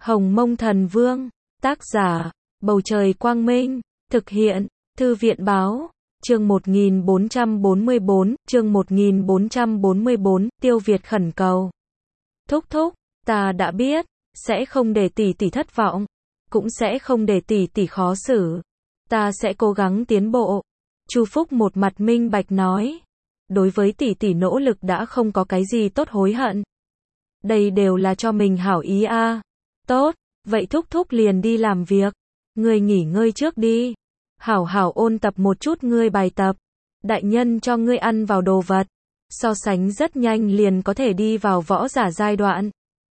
Hồng Mông Thần Vương, tác giả, Bầu Trời Quang Minh, thực hiện, Thư viện Báo, chương 1444, Tiêu Việt khẩn cầu. Thúc thúc, ta đã biết, sẽ không để tỷ tỷ thất vọng, cũng sẽ không để tỷ tỷ khó xử. Ta sẽ cố gắng tiến bộ. Chu Phúc một mặt minh bạch nói. Đối với tỷ tỷ nỗ lực đã không có cái gì tốt hối hận. Đây đều là cho mình hảo ý a. Tốt, vậy thúc thúc liền đi làm việc. Ngươi nghỉ ngơi trước đi. Hảo hảo ôn tập một chút ngươi bài tập. Đại nhân cho ngươi ăn vào đồ vật. So sánh rất nhanh liền có thể đi vào võ giả giai đoạn.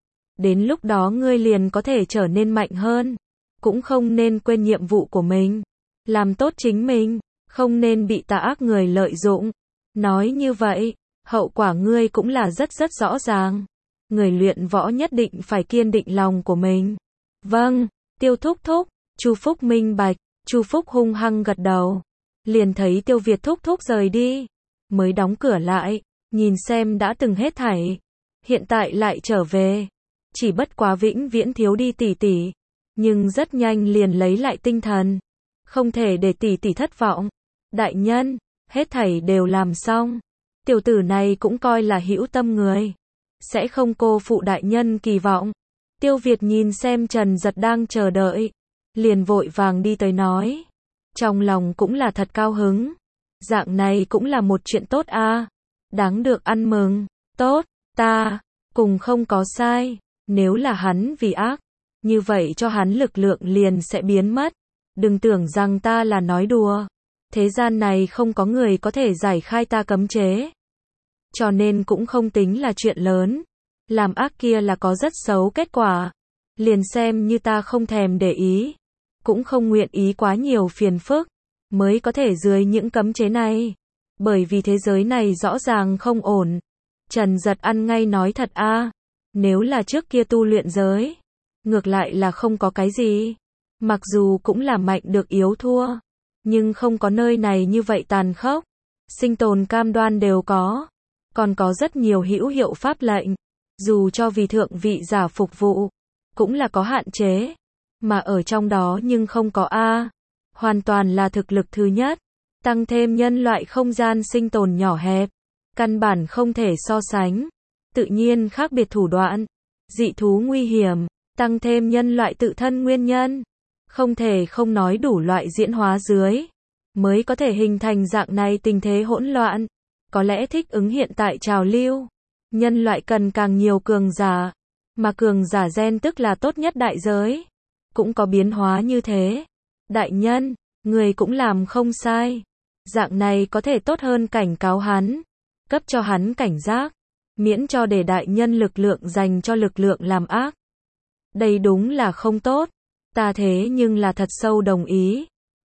Đến lúc đó ngươi liền có thể trở nên mạnh hơn. Cũng không nên quên nhiệm vụ của mình. Làm tốt chính mình, không nên bị tà ác người lợi dụng. Nói như vậy, hậu quả ngươi cũng là rất rõ ràng. Người luyện võ nhất định phải kiên định lòng của mình. Vâng, Tiêu thúc thúc, Chu Phúc minh bạch, Chu Phúc hung hăng gật đầu. Liền thấy Tiêu Việt thúc thúc rời đi, mới đóng cửa lại, nhìn xem đã từng hết thảy. Hiện tại lại trở về, chỉ bất quá vĩnh viễn thiếu đi tỷ tỷ, nhưng rất nhanh liền lấy lại tinh thần. Không thể để tỷ tỷ thất vọng. Đại nhân, hết thảy đều làm xong. Tiểu tử này cũng coi là hữu tâm người. Sẽ không cô phụ đại nhân kỳ vọng. Tiêu Việt nhìn xem Trần Giật đang chờ đợi. Liền vội vàng đi tới nói. Trong lòng cũng là thật cao hứng. Dạng này cũng là một chuyện tốt a. Đáng được ăn mừng. Tốt, ta, cùng không có sai. Nếu là hắn vì ác, như vậy cho hắn lực lượng liền sẽ biến mất. Đừng tưởng rằng ta là nói đùa. Thế gian này không có người có thể giải khai ta cấm chế. Cho nên cũng không tính là chuyện lớn. Làm ác kia là có rất xấu kết quả. Liền xem như ta không thèm để ý. Cũng không nguyện ý quá nhiều phiền phức. Mới có thể dưới những cấm chế này. Bởi vì thế giới này rõ ràng không ổn. Trần Giật ăn ngay nói thật a. Nếu là trước kia tu luyện giới, ngược lại là không có cái gì. Mặc dù cũng là mạnh được yếu thua. Nhưng không có nơi này như vậy tàn khốc. Sinh tồn cam đoan đều có. Còn có rất nhiều hữu hiệu pháp lệnh. Dù cho vì thượng vị giả phục vụ, cũng là có hạn chế. Mà ở trong đó nhưng không có a. Hoàn toàn là thực lực thứ nhất. Tăng thêm nhân loại không gian sinh tồn nhỏ hẹp. Căn bản không thể so sánh. Tự nhiên khác biệt thủ đoạn. Dị thú nguy hiểm. Tăng thêm nhân loại tự thân nguyên nhân. Không thể không nói đủ loại diễn hóa dưới. Mới có thể hình thành dạng này tình thế hỗn loạn. Có lẽ thích ứng hiện tại trào lưu. Nhân loại cần càng nhiều cường giả. Mà cường giả gen tức là tốt nhất đại giới. Cũng có biến hóa như thế. Đại nhân, người cũng làm không sai. Dạng này có thể tốt hơn cảnh cáo hắn. Cấp cho hắn cảnh giác. Miễn cho để đại nhân lực lượng dành cho lực lượng làm ác. Đây đúng là không tốt. Ta thế nhưng là thật sâu đồng ý.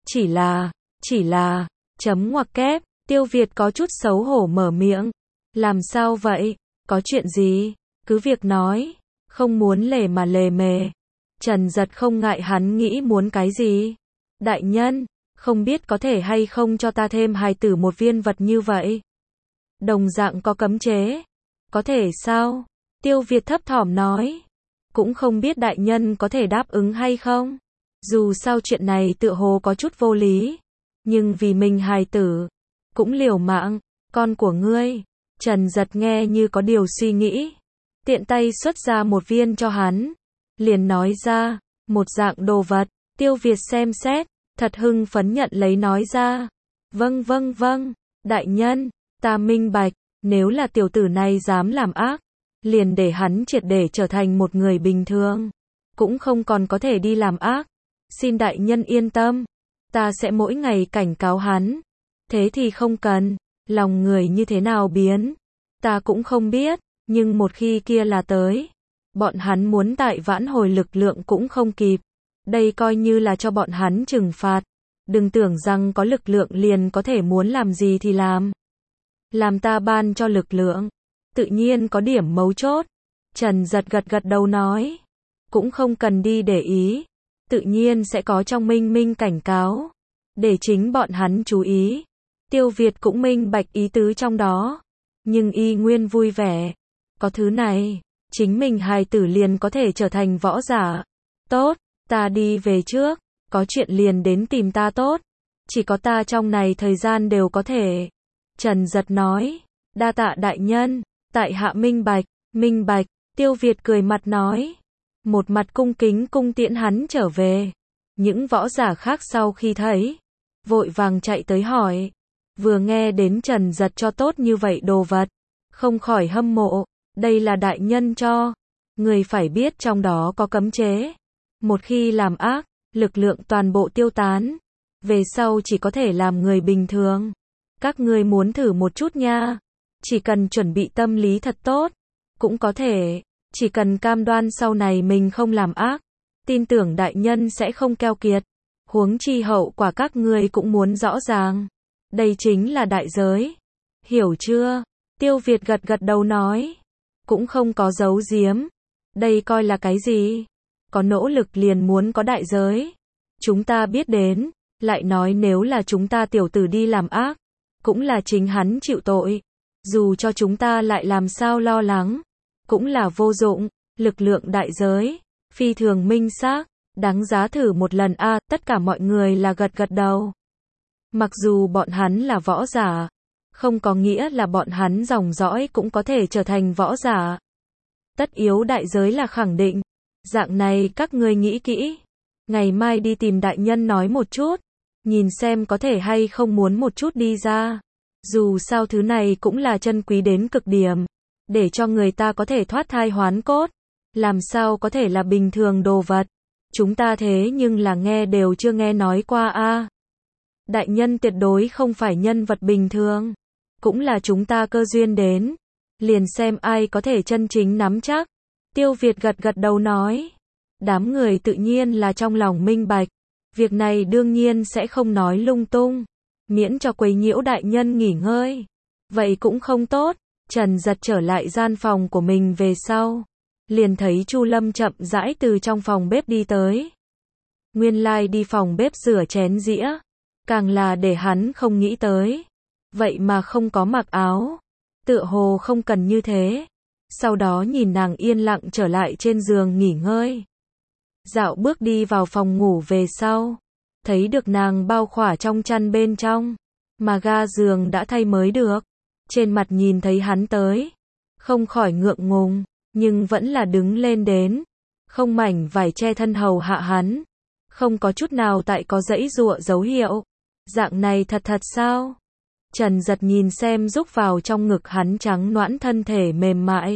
Chỉ là, chấm ngoặc kép, Tiêu Việt có chút xấu hổ mở miệng. Làm sao vậy? Có chuyện gì? Cứ việc nói. Không muốn lề mà lề mề. Trần Giật không ngại hắn nghĩ muốn cái gì. Đại nhân, không biết có thể hay không cho ta thêm hài tử một viên vật như vậy. Đồng dạng có cấm chế. Có thể sao? Tiêu Việt thấp thỏm nói. Cũng không biết đại nhân có thể đáp ứng hay không. Dù sao chuyện này tựa hồ có chút vô lý. Nhưng vì mình hài tử. Cũng liều mạng. Con của ngươi. Trần Giật nghe như có điều suy nghĩ. Tiện tay xuất ra một viên cho hắn. Liền nói ra. Một dạng đồ vật. Tiêu Việt xem xét. Thật hưng phấn nhận lấy nói ra. Vâng. Đại nhân. Ta minh bạch. Nếu là tiểu tử này dám làm ác. Liền để hắn triệt để trở thành một người bình thường. Cũng không còn có thể đi làm ác. Xin đại nhân yên tâm. Ta sẽ mỗi ngày cảnh cáo hắn. Thế thì không cần. Lòng người như thế nào biến. Ta cũng không biết. Nhưng một khi kia là tới. Bọn hắn muốn tại vãn hồi lực lượng cũng không kịp. Đây coi như là cho bọn hắn trừng phạt. Đừng tưởng rằng có lực lượng liền có thể muốn làm gì thì làm. Làm ta ban cho lực lượng. Tự nhiên có điểm mấu chốt. Trần Giật gật đầu nói. Cũng không cần đi để ý. Tự nhiên sẽ có trong minh cảnh cáo. Để chính bọn hắn chú ý. Tiêu Việt cũng minh bạch ý tứ trong đó. Nhưng y nguyên vui vẻ. Có thứ này. Chính mình hài tử liền có thể trở thành võ giả. Tốt, ta đi về trước, có chuyện liền đến tìm ta tốt. Chỉ có ta trong này thời gian đều có thể. Trần Giật nói, đa tạ đại nhân, tại hạ minh bạch, Tiêu Việt cười mặt nói. Một mặt cung kính cung tiễn hắn trở về. Những võ giả khác sau khi thấy, vội vàng chạy tới hỏi. Vừa nghe đến Trần Giật cho tốt như vậy đồ vật, không khỏi hâm mộ, đây là đại nhân cho. Người phải biết trong đó có cấm chế. Một khi làm ác, lực lượng toàn bộ tiêu tán. Về sau chỉ có thể làm người bình thường. Các ngươi muốn thử một chút nha. Chỉ cần chuẩn bị tâm lý thật tốt, cũng có thể. Chỉ cần cam đoan sau này mình không làm ác, tin tưởng đại nhân sẽ không keo kiệt. Huống chi hậu quả các ngươi cũng muốn rõ ràng. Đây chính là đại giới. Hiểu chưa? Tiêu Việt gật gật đầu nói. Cũng không có giấu giếm. Đây coi là cái gì? Có nỗ lực liền muốn có đại giới. Chúng ta biết đến. Lại nói nếu là chúng ta tiểu tử đi làm ác, cũng là chính hắn chịu tội. Dù cho chúng ta lại làm sao lo lắng, cũng là vô dụng. Lực lượng đại giới, phi thường minh xác, đáng giá thử một lần a. Tất cả mọi người là gật gật đầu. Mặc dù bọn hắn là võ giả, không có nghĩa là bọn hắn dòng dõi cũng có thể trở thành võ giả. Tất yếu đại giới là khẳng định. Dạng này các ngươi nghĩ kỹ. Ngày mai đi tìm đại nhân nói một chút. Nhìn xem có thể hay không muốn một chút đi ra. Dù sao thứ này cũng là chân quý đến cực điểm. Để cho người ta có thể thoát thai hoán cốt. Làm sao có thể là bình thường đồ vật. Chúng ta thế nhưng là nghe đều chưa nghe nói qua a. Đại nhân tuyệt đối không phải nhân vật bình thường. Cũng là chúng ta cơ duyên đến. Liền xem ai có thể chân chính nắm chắc. Tiêu Việt gật gật đầu nói. Đám người tự nhiên là trong lòng minh bạch. Việc này đương nhiên sẽ không nói lung tung. Miễn cho quấy nhiễu đại nhân nghỉ ngơi. Vậy cũng không tốt. Trần Giật trở lại gian phòng của mình về sau. Liền thấy Chu Lâm chậm rãi từ trong phòng bếp đi tới. Nguyên lai đi phòng bếp rửa chén dĩa. Càng là để hắn không nghĩ tới. Vậy mà không có mặc áo. Tựa hồ không cần như thế. Sau đó nhìn nàng yên lặng trở lại trên giường nghỉ ngơi. Dạo bước đi vào phòng ngủ về sau. Thấy được nàng bao khỏa trong chăn bên trong. Mà ga giường đã thay mới được. Trên mặt nhìn thấy hắn tới. Không khỏi ngượng ngùng. Nhưng vẫn là đứng lên đến. Không mảnh vải che thân hầu hạ hắn. Không có chút nào tại có dãy dụa dấu hiệu. Dạng này thật thật sao? Trần Giật nhìn xem rúc vào trong ngực hắn trắng nõn thân thể mềm mại.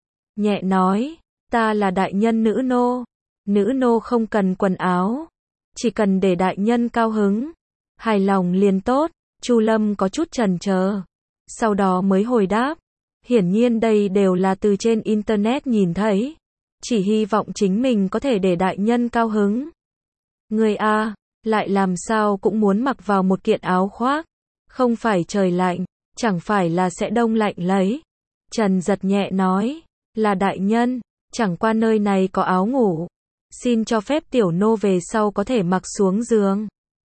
Nhẹ nói, ta là đại nhân nữ nô. Nữ nô không cần quần áo. Chỉ cần để đại nhân cao hứng. Hài lòng liền tốt. Chu Lâm có chút chần chờ. Sau đó mới hồi đáp. Hiển nhiên đây đều là từ trên internet nhìn thấy. Chỉ hy vọng chính mình có thể để đại nhân cao hứng. Người a, lại làm sao cũng muốn mặc vào một kiện áo khoác. Không phải trời lạnh, chẳng phải là sẽ đông lạnh lấy. Trần Giật nhẹ nói, là đại nhân, chẳng qua nơi này có áo ngủ. Xin cho phép tiểu nô về sau có thể mặc xuống giường.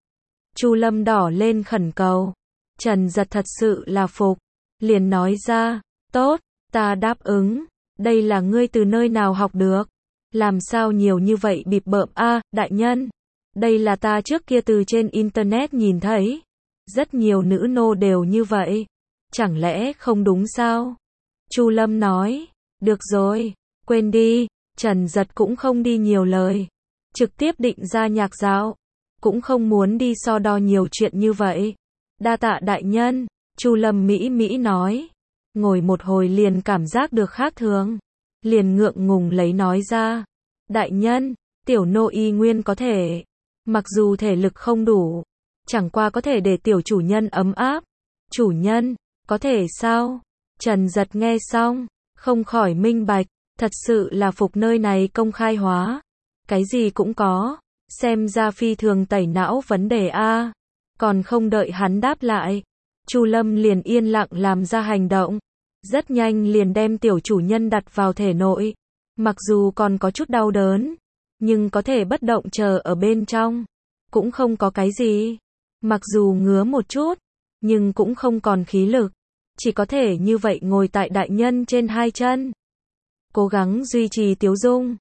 Chu Lâm đỏ lên khẩn cầu. Trần Giật thật sự là phục. Liền nói ra, tốt, ta đáp ứng. Đây là ngươi từ nơi nào học được? Làm sao nhiều như vậy bịp bợm a, đại nhân. Đây là ta trước kia từ trên internet nhìn thấy. Rất nhiều nữ nô đều như vậy. Chẳng lẽ không đúng sao? Chu Lâm nói, được rồi, quên đi. Trần Giật cũng không đi nhiều lời. Trực tiếp định ra nhạc dạo. Cũng không muốn đi so đo nhiều chuyện như vậy. Đa tạ đại nhân. Chu Lâm mỹ mỹ nói. Ngồi một hồi liền cảm giác được khác thường. Liền ngượng ngùng lấy nói ra. Đại nhân, tiểu nô y nguyên có thể. Mặc dù thể lực không đủ. Chẳng qua có thể để tiểu chủ nhân ấm áp. Chủ nhân, có thể sao? Trần Giật nghe xong. Không khỏi minh bạch. Thật sự là phục nơi này công khai hóa. Cái gì cũng có. Xem ra phi thường tẩy não vấn đề a. Còn không đợi hắn đáp lại. Chu Lâm liền yên lặng làm ra hành động. Rất nhanh liền đem tiểu chủ nhân đặt vào thể nội. Mặc dù còn có chút đau đớn. Nhưng có thể bất động chờ ở bên trong. Cũng không có cái gì. Mặc dù ngứa một chút. Nhưng cũng không còn khí lực. Chỉ có thể như vậy ngồi tại đại nhân trên hai chân. Cố gắng duy trì tiếu dung.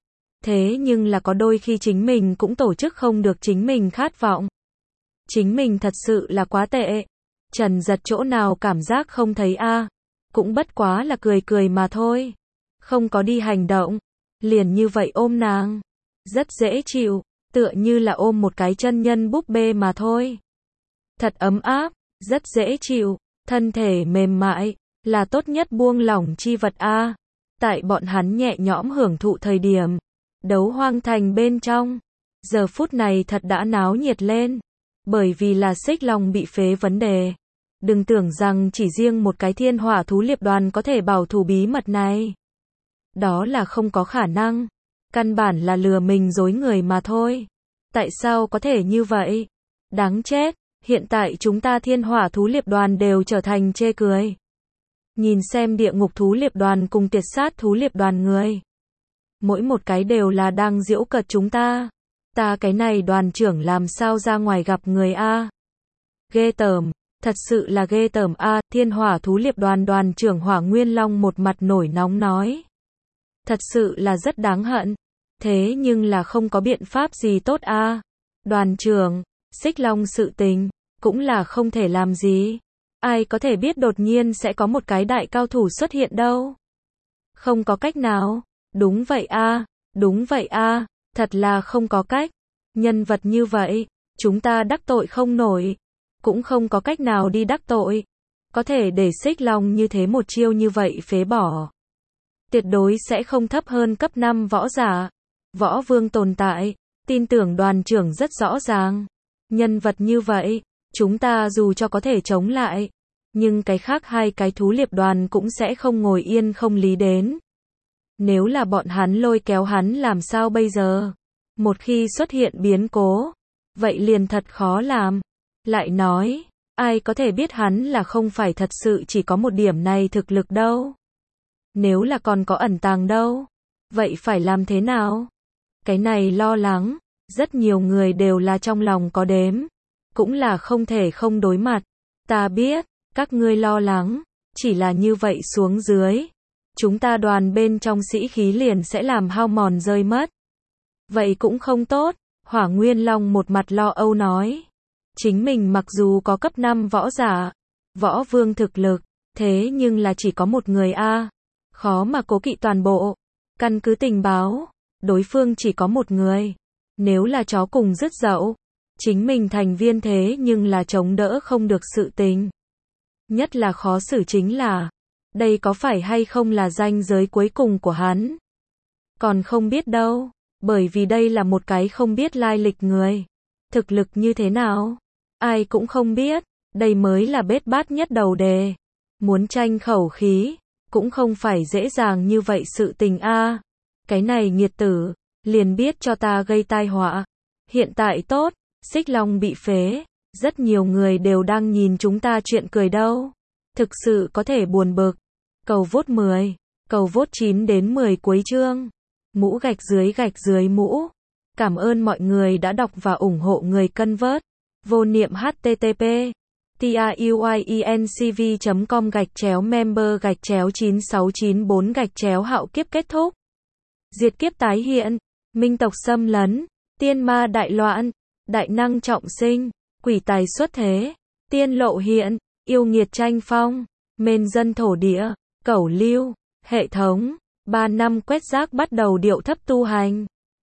Thế nhưng là có đôi khi chính mình cũng tổ chức không được chính mình khát vọng. Chính mình thật sự là quá tệ. Trần Giật chỗ nào cảm giác không thấy a, cũng bất quá là cười cười mà thôi. Không có đi hành động, liền như vậy ôm nàng. Rất dễ chịu, tựa như là ôm một cái chân nhân búp bê mà thôi. Thật ấm áp, rất dễ chịu, thân thể mềm mại, là tốt nhất buông lỏng chi vật a. Tại bọn hắn nhẹ nhõm hưởng thụ thời điểm, Đấu Hoang Thành bên trong, giờ phút này thật đã náo nhiệt lên, bởi vì là Xích Long bị phế vấn đề. Đừng tưởng rằng chỉ riêng một cái Thiên Hỏa Thú Liệp Đoàn có thể bảo thủ bí mật này. Đó là không có khả năng, căn bản là lừa mình dối người mà thôi. Tại sao có thể như vậy? Đáng chết, hiện tại chúng ta Thiên Hỏa Thú Liệp Đoàn đều trở thành chê cười. Nhìn xem Địa Ngục Thú Liệp Đoàn cùng Tiệt Sát Thú Liệp Đoàn người. Mỗi một cái đều là đang giễu cợt chúng ta. Ta cái này đoàn trưởng làm sao ra ngoài gặp người a? Ghê tởm, thật sự là ghê tởm a. Thiên Hỏa Thú Liệp Đoàn đoàn trưởng Hỏa Nguyên Long một mặt nổi nóng nói. Thật sự là rất đáng hận. Thế nhưng là không có biện pháp gì tốt a. Đoàn trưởng, Xích Long sự tình, cũng là không thể làm gì. Ai có thể biết đột nhiên sẽ có một cái đại cao thủ xuất hiện đâu. Không có cách nào. Đúng vậy a, đúng vậy a, thật là không có cách. Nhân vật như vậy, chúng ta đắc tội không nổi, cũng không có cách nào đi đắc tội. Có thể để Xích Long như thế một chiêu như vậy phế bỏ. Tuyệt đối sẽ không thấp hơn cấp 5 võ giả. Võ vương tồn tại, tin tưởng đoàn trưởng rất rõ ràng. Nhân vật như vậy, chúng ta dù cho có thể chống lại, nhưng cái khác hai cái thú liệp đoàn cũng sẽ không ngồi yên không lý đến. Nếu là bọn hắn lôi kéo hắn làm sao bây giờ? Một khi xuất hiện biến cố, vậy liền thật khó làm. Lại nói, ai có thể biết hắn là không phải thật sự chỉ có một điểm này thực lực đâu. Nếu là còn có ẩn tàng đâu, vậy phải làm thế nào? Cái này lo lắng, rất nhiều người đều là trong lòng có đếm, cũng là không thể không đối mặt. Ta biết, các ngươi lo lắng, chỉ là như vậy xuống dưới. Chúng ta đoàn bên trong sĩ khí liền sẽ làm hao mòn rơi mất. Vậy cũng không tốt, Hỏa Nguyên Long một mặt lo âu nói. Chính mình mặc dù có cấp 5 võ giả, võ vương thực lực, thế nhưng là chỉ có một người a, khó mà cố kỵ toàn bộ. Căn cứ tình báo, đối phương chỉ có một người. Nếu là chó cùng rứt dậu, chính mình thành viên thế nhưng là chống đỡ không được sự tình. Nhất là khó xử chính là, đây có phải hay không là ranh giới cuối cùng của hắn? Còn không biết đâu, bởi vì đây là một cái không biết lai lịch người. Thực lực như thế nào? Ai cũng không biết, đây mới là bết bát nhất đầu đề. Muốn tranh khẩu khí, cũng không phải dễ dàng như vậy sự tình a. Cái này nghiệt tử, liền biết cho ta gây tai họa. Hiện tại tốt, Xích Long bị phế, rất nhiều người đều đang nhìn chúng ta chuyện cười đâu. Thực sự có thể buồn bực. Cầu vote 10, cầu vote 9 đến 10 cuối chương. Mũ gạch dưới mũ. Cảm ơn mọi người đã đọc và ủng hộ người cân vớt. Vô niệm http truyencv.com/member/9694 hạo kiếp kết thúc. Diệt kiếp tái hiện, minh tộc xâm lấn, tiên ma đại loạn, đại năng trọng sinh, quỷ tài xuất thế, tiên lộ hiện, yêu nghiệt tranh phong, mền dân thổ địa, cẩu lưu, hệ thống, 3 năm quét rác bắt đầu điệu thấp tu hành.